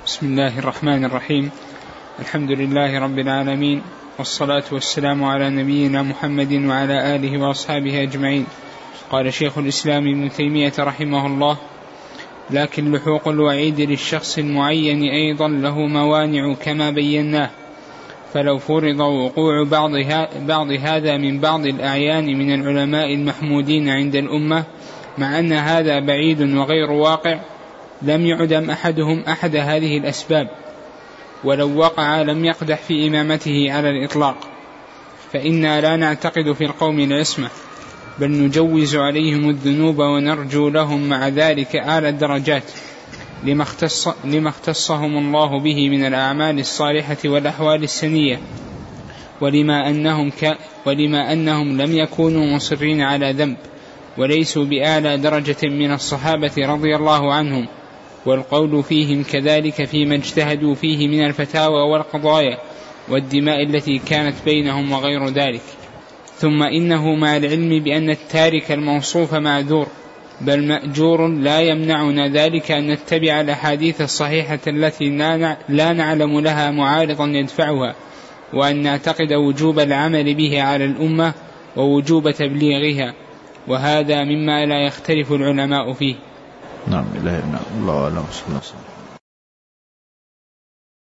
بسم الله الرحمن الرحيم. الحمد لله رب العالمين، والصلاة والسلام على نبينا محمد وعلى آله وأصحابه أجمعين. قال شيخ الإسلام ابن تيمية رحمه الله: لكن لحوق الوعيد للشخص المعين أيضا له موانع كما بيناه، فلو فرض وقوع بعض هذا من بعض الأعيان من العلماء المحمودين عند الأمة، مع أن هذا بعيد وغير واقع، لم يعدم أحدهم أحد هذه الأسباب، ولو وقع لم يقدح في إمامته على الإطلاق، فإنا لا نعتقد في القوم العصمة، بل نجوز عليهم الذنوب ونرجو لهم مع ذلك أعلى الدرجات، لما اختصهم الله به من الأعمال الصالحة والأحوال السنية، ولما أنهم لم يكونوا مصرين على ذنب، وليسوا بأعلى درجة من الصحابة رضي الله عنهم، والقول فيهم كذلك فيما اجتهدوا فيه من الفتاوى والقضايا والدماء التي كانت بينهم وغير ذلك. ثم إنه مع العلم بأن التارك الموصوف معذور بل مأجور، لا يمنعنا ذلك أن نتبع الأحاديث الصحيحة التي لا نعلم لها معارضا يدفعها، وأن نعتقد وجوب العمل به على الأمة ووجوب تبليغها، وهذا مما لا يختلف العلماء فيه. نعم، إله إلا الله.